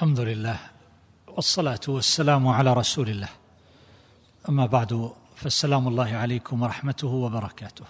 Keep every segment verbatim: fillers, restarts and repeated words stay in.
الحمد لله والصلاة والسلام على رسول الله، أما بعد، فالسلام الله عليكم ورحمته وبركاته.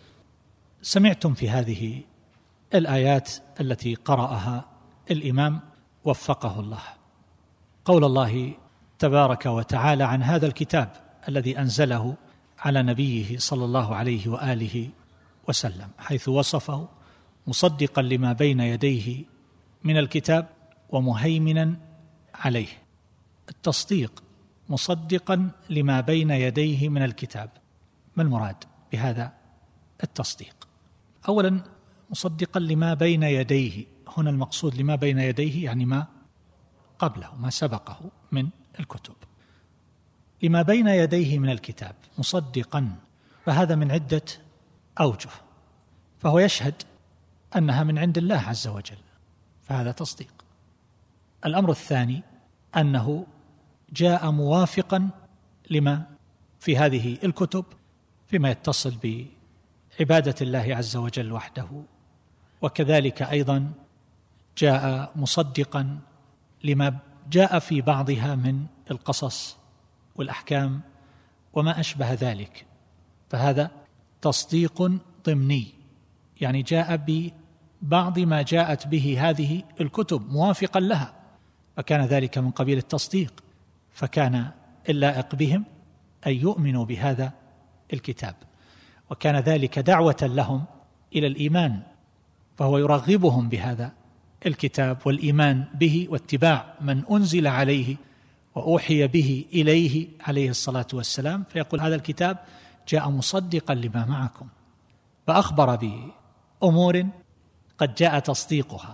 سمعتم في هذه الآيات التي قرأها الإمام وفقه الله قول الله تبارك وتعالى عن هذا الكتاب الذي أنزله على نبيه صلى الله عليه وآله وسلم، حيث وصفه مصدقا لما بين يديه من الكتاب ومهيمنا عليه. التصديق مصدقا لما بين يديه من الكتاب، ما المراد بهذا التصديق؟ أولا، مصدقا لما بين يديه، هنا المقصود لما بين يديه يعني ما قبله، ما سبقه من الكتب. لما بين يديه من الكتاب مصدقا، فهذا من عدة أوجه، فهو يشهد أنها من عند الله عز وجل، فهذا تصديق. الأمر الثاني أنه جاء موافقا لما في هذه الكتب فيما يتصل بعبادة الله عز وجل وحده، وكذلك أيضا جاء مصدقا لما جاء في بعضها من القصص والأحكام وما أشبه ذلك، فهذا تصديق ضمني، يعني جاء ببعض ما جاءت به هذه الكتب موافقا لها، فكان ذلك من قبيل التصديق، فكان اللائق بهم أن يؤمنوا بهذا الكتاب، وكان ذلك دعوة لهم إلى الإيمان، فهو يرغبهم بهذا الكتاب والإيمان به واتباع من أنزل عليه وأوحي به إليه عليه الصلاة والسلام، فيقول هذا الكتاب جاء مصدقا لما معكم، فأخبر بأمور قد جاء تصديقها،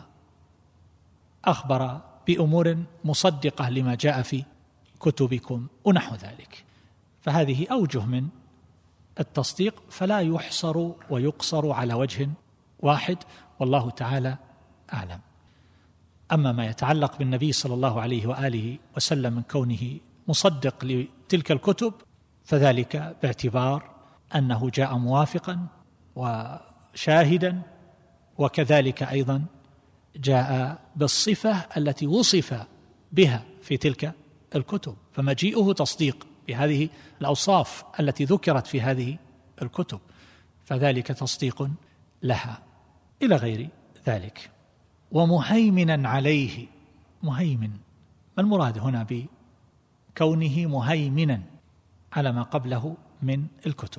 أخبر بأمور مصدقة لما جاء في كتبكم ونحو ذلك. فهذه أوجه من التصديق، فلا يحصر ويقصر على وجه واحد، والله تعالى أعلم. أما ما يتعلق بالنبي صلى الله عليه وآله وسلم من كونه مصدق لتلك الكتب، فذلك باعتبار أنه جاء موافقا وشاهدا، وكذلك أيضا جاء بالصفة التي وصف بها في تلك الكتب، فمجيئه تصديق بهذه الأوصاف التي ذكرت في هذه الكتب، فذلك تصديق لها إلى غير ذلك. ومهيمنا عليه، مهيمن، ما المراد هنا بكونه مهيمنا على ما قبله من الكتب؟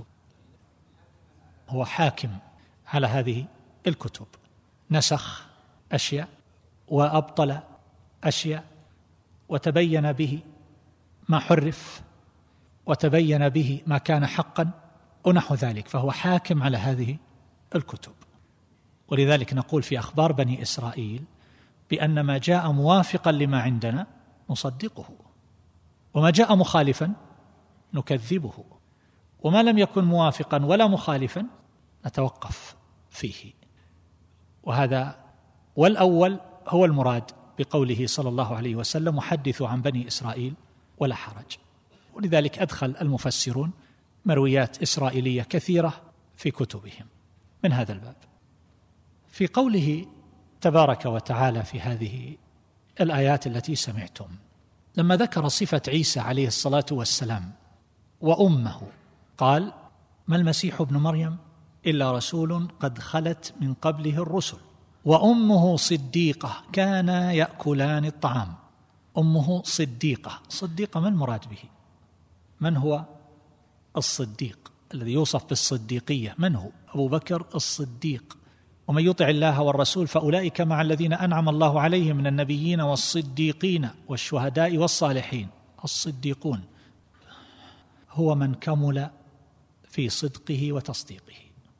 هو حاكم على هذه الكتب، نسخ أشياء وأبطل أشياء، وتبين به ما حرف، وتبين به ما كان حقا ونحو ذلك، فهو حاكم على هذه الكتب. ولذلك نقول في أخبار بني إسرائيل بأن ما جاء موافقا لما عندنا نصدقه، وما جاء مخالفا نكذبه، وما لم يكن موافقا ولا مخالفا نتوقف فيه. وهذا والأول هو المراد بقوله صلى الله عليه وسلم وحدثوا عن بني إسرائيل ولا حرج. ولذلك أدخل المفسرون مرويات إسرائيلية كثيرة في كتبهم من هذا الباب. في قوله تبارك وتعالى في هذه الآيات التي سمعتم، لما ذكر صفة عيسى عليه الصلاة والسلام وأمه قال: ما المسيح ابن مريم إلا رسول قد خلت من قبله الرسل وأمه صديقة كانا يأكلان الطعام. أمه صديقة، صديقة ما المراد به؟ من هو الصديق الذي يوصف بالصديقية؟ من هو؟ أبو بكر الصديق. ومن يطع الله والرسول فأولئك مع الذين أنعم الله عليهم من النبيين والصديقين والشهداء والصالحين. الصديقون هو من كمل في صدقه وتصديقه.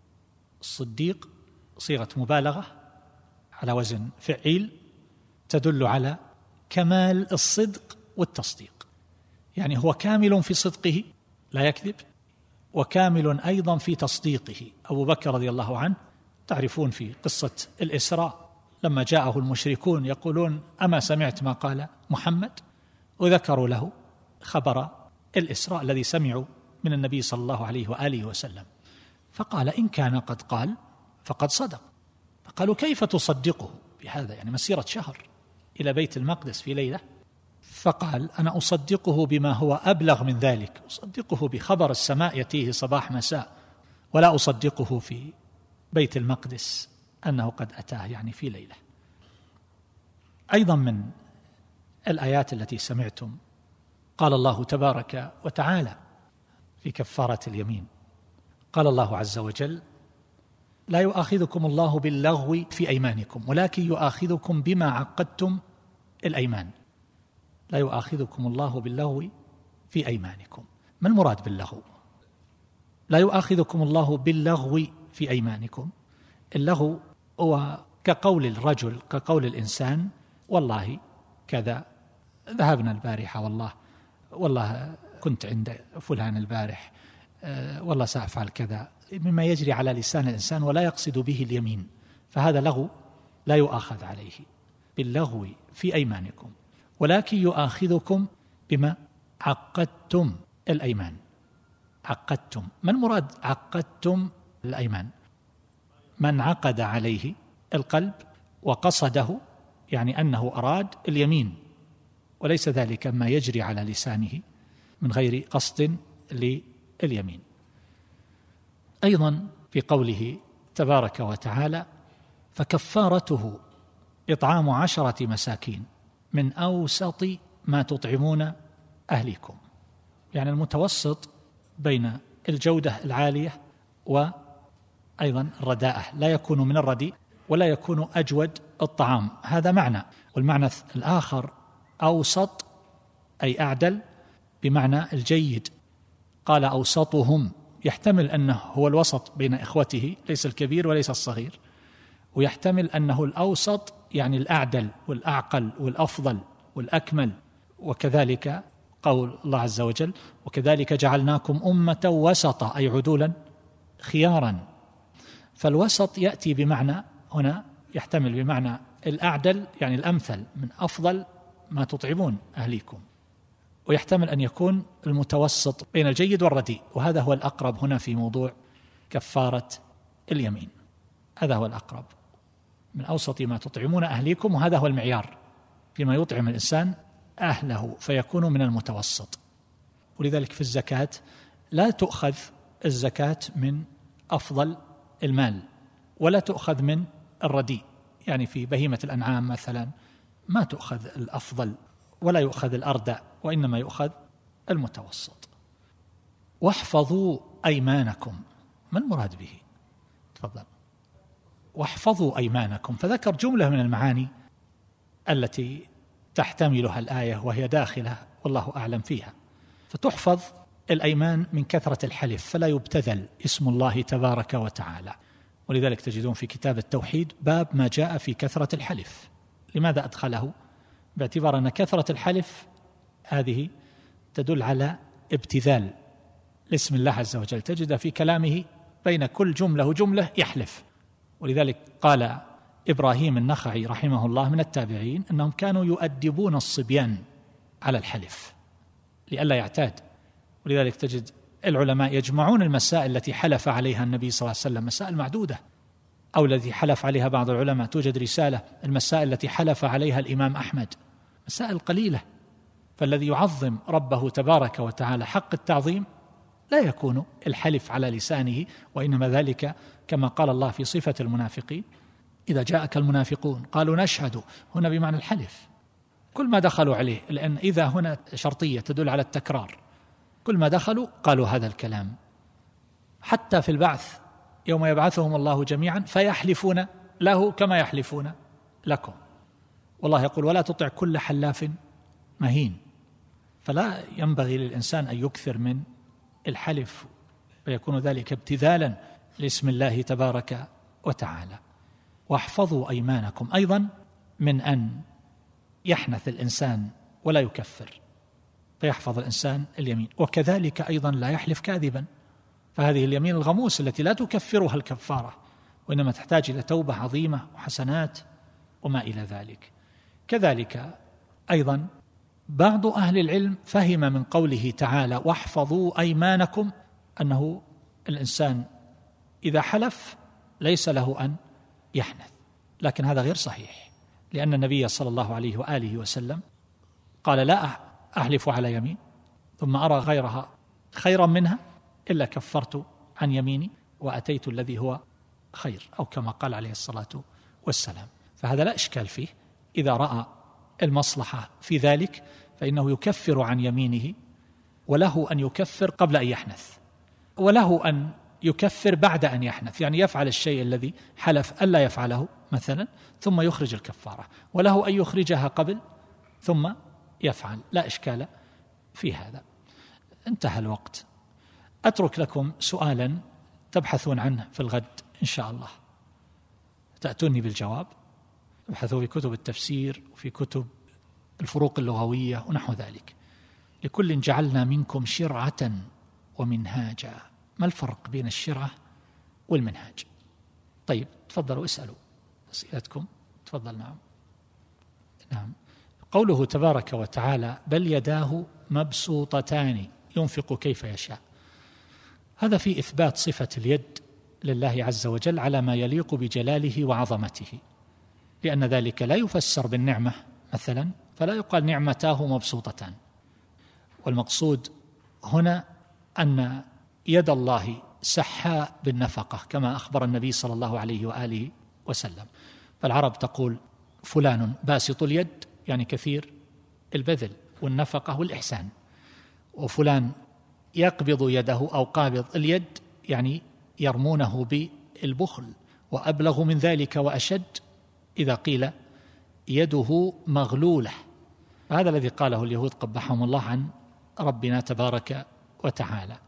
الصديق صيغة مبالغة على وزن فعيل تدل على كمال الصدق والتصديق، يعني هو كامل في صدقه لا يكذب، وكامل أيضا في تصديقه. أبو بكر رضي الله عنه تعرفون في قصة الإسراء لما جاءه المشركون يقولون: أما سمعت ما قال محمد؟ وذكروا له خبر الإسراء الذي سمعوا من النبي صلى الله عليه وآله وسلم، فقال: إن كان قد قال فقد صدق. فقالوا: كيف تصدقه بهذا؟ يعني مسيرة شهر إلى بيت المقدس في ليلة؟ فقال: أنا أصدقه بما هو أبلغ من ذلك، أصدقه بخبر السماء يأتيه صباح مساء، ولا أصدقه في بيت المقدس أنه قد أتاه يعني في ليلة. أيضا من الآيات التي سمعتم قال الله تبارك وتعالى في كفارة اليمين، قال الله عز وجل: لا يؤاخذكم الله باللغو في أيمانكم ولكن يؤاخذكم بما عقدتم الأيمان. لا يؤاخذكم الله باللغو في أيمانكم. ما المراد باللغو؟ لا يؤاخذكم الله باللغو في أيمانكم. اللغو هو كقول الرجل، كقول الإنسان: والله كذا، ذهبنا البارحة، والله والله كنت عند فلان البارح، أه والله سأفعل كذا، مما يجري على لسان الإنسان ولا يقصد به اليمين، فهذا لغو لا يؤاخذ عليه باللغو في أيمانكم ولكن يؤاخذكم بما عقدتم الأيمان. عقدتم، ما المراد عقدتم الأيمان؟ من عقد عليه القلب وقصده، يعني أنه أراد اليمين، وليس ذلك ما يجري على لسانه من غير قصد لليمين. أيضا في قوله تبارك وتعالى: فكفارته إطعام عشرة مساكين من أوسط ما تطعمون أهليكم، يعني المتوسط بين الجودة العالية وأيضا الرداءة، لا يكون من الرديء ولا يكون أجود الطعام، هذا معنى. والمعنى الآخر أوسط أي أعدل، بمعنى الجيد. قال أوسطهم، يحتمل أنه هو الوسط بين إخوته، ليس الكبير وليس الصغير، ويحتمل أنه الأوسط يعني الأعدل والأعقل والأفضل والأكمل. وكذلك قول الله عز وجل: وكذلك جعلناكم أمة وسطا، أي عدولا خيارا. فالوسط يأتي بمعنى هنا، يحتمل بمعنى الأعدل يعني الأمثل، من أفضل ما تطعمون أهليكم، ويحتمل أن يكون المتوسط بين الجيد والرديء، وهذا هو الأقرب هنا في موضوع كفارة اليمين. هذا هو الأقرب، من أوسط ما تطعمون أهليكم، وهذا هو المعيار فيما يطعم الإنسان أهله، فيكون من المتوسط. ولذلك في الزكاة لا تؤخذ الزكاة من أفضل المال ولا تؤخذ من الرديء، يعني في بهيمة الأنعام مثلا ما تؤخذ الأفضل ولا يؤخذ الأردى، وإنما يؤخذ المتوسط. واحفظوا أيمانكم، ما المراد به؟ تفضل. واحفظوا أيمانكم، فذكر جملة من المعاني التي تحتملها الآية وهي داخلة والله أعلم فيها. فتحفظ الأيمان من كثرة الحلف، فلا يبتذل اسم الله تبارك وتعالى. ولذلك تجدون في كتاب التوحيد باب ما جاء في كثرة الحلف. لماذا أدخله؟ باعتبار أن كثرة الحلف هذه تدل على ابتذال لاسم الله عز وجل، تجد في كلامه بين كل جملة وجملة يحلف. ولذلك قال إبراهيم النخعي رحمه الله من التابعين أنهم كانوا يؤدبون الصبيان على الحلف لئلا يعتاد. ولذلك تجد العلماء يجمعون المسائل التي حلف عليها النبي صلى الله عليه وسلم، مسائل معدودة، أو التي حلف عليها بعض العلماء، توجد رسالة المسائل التي حلف عليها الإمام أحمد، مسائل قليلة. فالذي يعظم ربه تبارك وتعالى حق التعظيم لا يكون الحلف على لسانه، وإنما ذلك كما قال الله في صفة المنافقين: إذا جاءك المنافقون قالوا نشهد، هنا بمعنى الحلف، كل ما دخلوا عليه، لأن إذا هنا شرطية تدل على التكرار، كل ما دخلوا قالوا هذا الكلام. حتى في البعث يوم يبعثهم الله جميعا فيحلفون له كما يحلفون لكم، والله يقول: ولا تطع كل حلاف مهين. فلا ينبغي للإنسان أن يكثر من الحلف، فيكون ذلك ابتذالا لاسم الله تبارك وتعالى. واحفظوا أيمانكم، أيضا من أن يحنث الإنسان ولا يكفر، فيحفظ الإنسان اليمين. وكذلك أيضا لا يحلف كاذبا، فهذه اليمين الغموس التي لا تكفرها الكفارة، وإنما تحتاج إلى توبة عظيمة وحسنات وما إلى ذلك. كذلك أيضا بعض أهل العلم فهم من قوله تعالى: واحفظوا أيمانكم، أنه الإنسان إذا حلف ليس له أن يحنث، لكن هذا غير صحيح، لأن النبي صلى الله عليه وآله وسلم قال لا أحلف على يمين ثم أرى غيرها خيرا منها إلا كفرت عن يميني وأتيت الذي هو خير، أو كما قال عليه الصلاة والسلام. فهذا لا إشكال فيه، إذا رأى المصلحة في ذلك فإنه يكفر عن يمينه، وله أن يكفر قبل أن يحنث، وله أن يكفر بعد أن يحنث، يعني يفعل الشيء الذي حلف ألا يفعله مثلا ثم يخرج الكفارة، وله أن يخرجها قبل ثم يفعل، لا إشكال في هذا. انتهى الوقت. أترك لكم سؤالا تبحثون عنه في الغد إن شاء الله، تأتوني بالجواب. ابحثوا في كتب التفسير وفي كتب الفروق اللغوية ونحو ذلك. لكل جعلنا منكم شرعة ومنهاجا. ما الفرق بين الشرعة والمنهاج؟ طيب تفضلوا اسألوا أسئلتكم. تفضل. نعم نعم قوله تبارك وتعالى بل يداه مبسوطتان ينفق كيف يشاء، هذا في إثبات صفة اليد لله عز وجل على ما يليق بجلاله وعظمته، لأن ذلك لا يفسر بالنعمة مثلا، فلا يقال نعمتاه مبسوطتان. والمقصود هنا أن يد الله سحاء بالنفقة كما أخبر النبي صلى الله عليه وآله وسلم. فالعرب تقول فلان باسط اليد، يعني كثير البذل والنفقة والإحسان، وفلان يقبض يده أو قابض اليد، يعني يرمونه بالبخل، وأبلغ من ذلك وأشد إذا قيل يده مغلولة. هذا الذي قاله اليهود قبحهم الله عن ربنا تبارك وتعالى.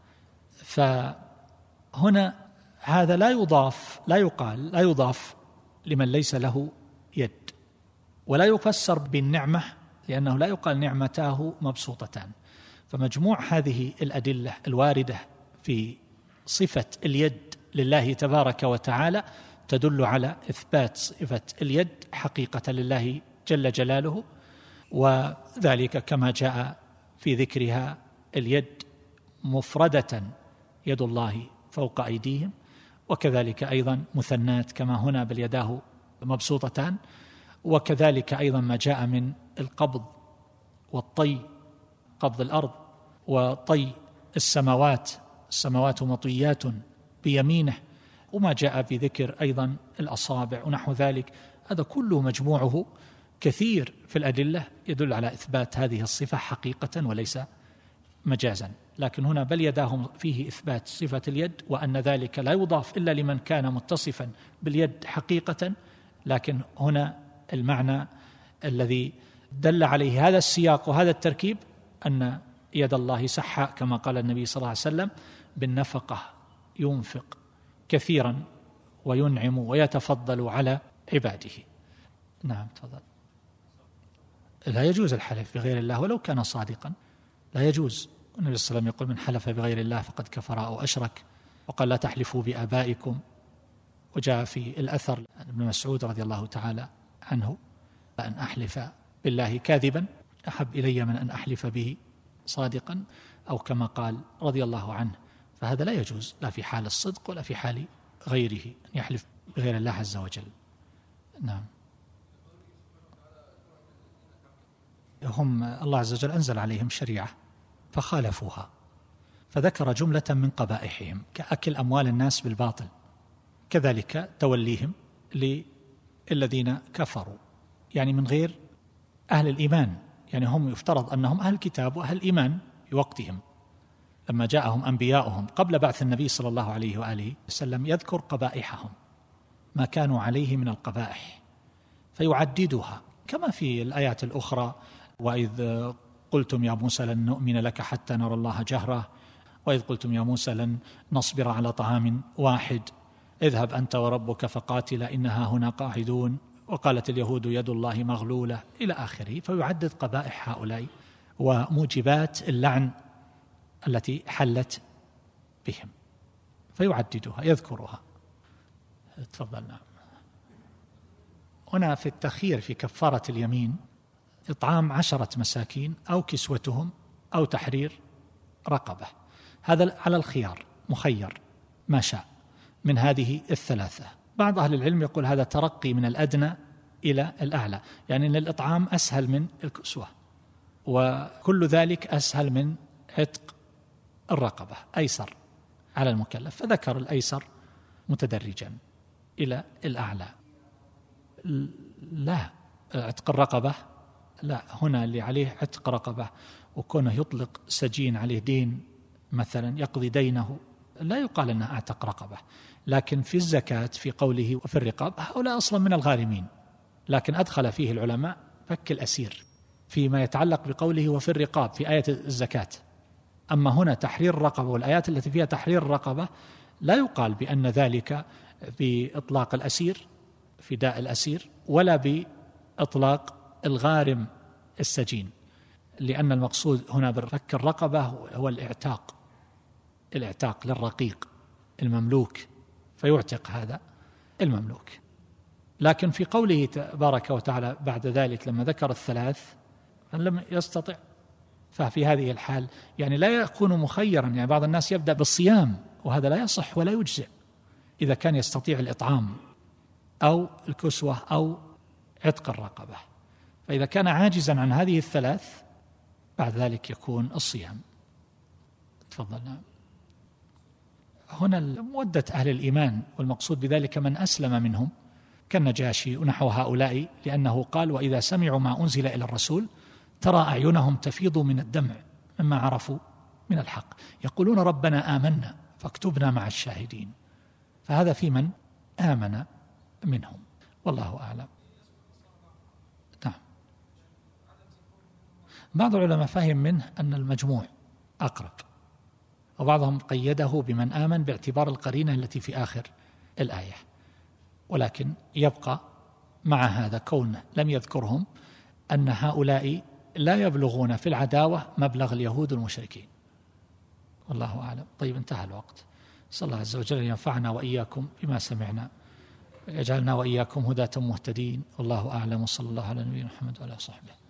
فهنا هذا لا يضاف، لا يقال، لا يضاف لمن ليس له يد، ولا يفسر بالنعمة، لأنه لا يقال نعمتاه مبسوطتان. فمجموع هذه الأدلة الواردة في صفة اليد لله تبارك وتعالى تدل على إثبات صفة اليد حقيقة لله جل جلاله، وذلك كما جاء في ذكرها اليد مفردة يد الله فوق أيديهم، وكذلك أيضا مثنات كما هنا بل يداه مبسوطتان، وكذلك أيضا ما جاء من القبض والطي، قبض الأرض وطي السماوات، السماوات مطويات بيمينه، وما جاء بذكر أيضا الأصابع ونحو ذلك. هذا كله مجموعه كثير في الأدلة يدل على إثبات هذه الصفة حقيقة وليس مجازا. لكن هنا بل يداهم فيه إثبات صفة اليد، وأن ذلك لا يضاف إلا لمن كان متصفا باليد حقيقة. لكن هنا المعنى الذي دل عليه هذا السياق وهذا التركيب أن يد الله سحاء كما قال النبي صلى الله عليه وسلم بالنفقة، ينفق كثيرا وينعم ويتفضل على عباده. نعم تفضل. لا يجوز الحلف بغير الله ولو كان صادقا، لا يجوز. النبي صلى الله عليه وسلم يقول من حلف بغير الله فقد كفر أو أشرك، وقال لا تحلفوا بآبائكم. وجاء في الأثر عن ابن مسعود رضي الله تعالى عنه أن أحلف بالله كاذبا أحب إلي من أن أحلف به صادقا، أو كما قال رضي الله عنه. فهذا لا يجوز لا في حال الصدق ولا في حال غيره أن يحلف بغير الله عز وجل. نعم. هم الله عز وجل أنزل عليهم شريعة فخالفوها، فذكر جملة من قبائحهم كأكل أموال الناس بالباطل، كذلك توليهم للذين كفروا، يعني من غير أهل الإيمان، يعني هم يفترض أنهم أهل الكتاب وأهل الإيمان في وقتهم. لما جاءهم أنبياؤهم قبل بعث النبي صلى الله عليه وآله وسلم يذكر قبائحهم ما كانوا عليه من القبائح فيعددها، كما في الآيات الأخرى وإذ قلتم يا موسى لن نؤمن لك حتى نرى الله جهرة، وإذ قلتم يا موسى لن نصبر على طعام واحد، اذهب أنت وربك فقاتلا إنها هنا قاعدون، وقالت اليهود يد الله مغلولة إلى آخره. فيعدد قبائح هؤلاء وموجبات اللعن التي حلت بهم فيعددها يذكرها. تفضل. نعم. هنا في التخيير في كفارة اليمين إطعام عشرة مساكين أو كسوتهم أو تحرير رقبة، هذا على الخيار، مخير ما شاء من هذه الثلاثة. بعض أهل العلم يقول هذا ترقي من الأدنى إلى الأعلى، يعني أن الإطعام أسهل من الكسوة، وكل ذلك أسهل من عتق الرقبة، أيسر على المكلف، فذكر الأيسر متدرجا إلى الأعلى. لا، عتق الرقبة لا، هنا اللي عليه عتق رقبة وكونه يطلق سجين عليه دين مثلا يقضي دينه لا يقال أنه أعتق رقبة، لكن في الزكاة في قوله وفي الرقاب هؤلاء أصلا من الغارمين، لكن أدخل فيه العلماء فك الأسير فيما يتعلق بقوله وفي الرقاب في آية الزكاة. أما هنا تحرير الرقبة والآيات التي فيها تحرير الرقبة لا يقال بأن ذلك بإطلاق الأسير فداء الأسير ولا بإطلاق الغارم السجين، لأن المقصود هنا بفك الرقبة هو الإعتاق، الإعتاق للرقيق المملوك فيعتق هذا المملوك. لكن في قوله تبارك وتعالى بعد ذلك لما ذكر الثلاث من لم يستطع، ففي هذه الحال يعني لا يكون مخيرا، يعني بعض الناس يبدأ بالصيام وهذا لا يصح ولا يجزئ إذا كان يستطيع الإطعام أو الكسوة أو عتق الرقبة، فإذا كان عاجزا عن هذه الثلاث بعد ذلك يكون الصيام. تفضلنا. هنا مودة أهل الإيمان، والمقصود بذلك من أسلم منهم كالنجاشي ونحو هؤلاء، لأنه قال وإذا سمعوا ما أنزل إلى الرسول ترى أعينهم تفيض من الدمع مما عرفوا من الحق يقولون ربنا آمنا فاكتبنا مع الشاهدين، فهذا في من آمن منهم، والله أعلم. نعم. بعض العلماء فهم منه أن المجموع أقرب، وبعضهم قيده بمن آمن باعتبار القرينة التي في آخر الآية، ولكن يبقى مع هذا كونه لم يذكرهم أن هؤلاء لا يبلغون في العداوة مبلغ اليهود والمشركين، والله أعلم. طيب انتهى الوقت، صلى الله عز وجل ينفعنا وإياكم بما سمعنا ويجعلنا وإياكم هداة مهتدين، والله أعلم، وصلى الله على نبينا محمد وعلى آله وصحبه.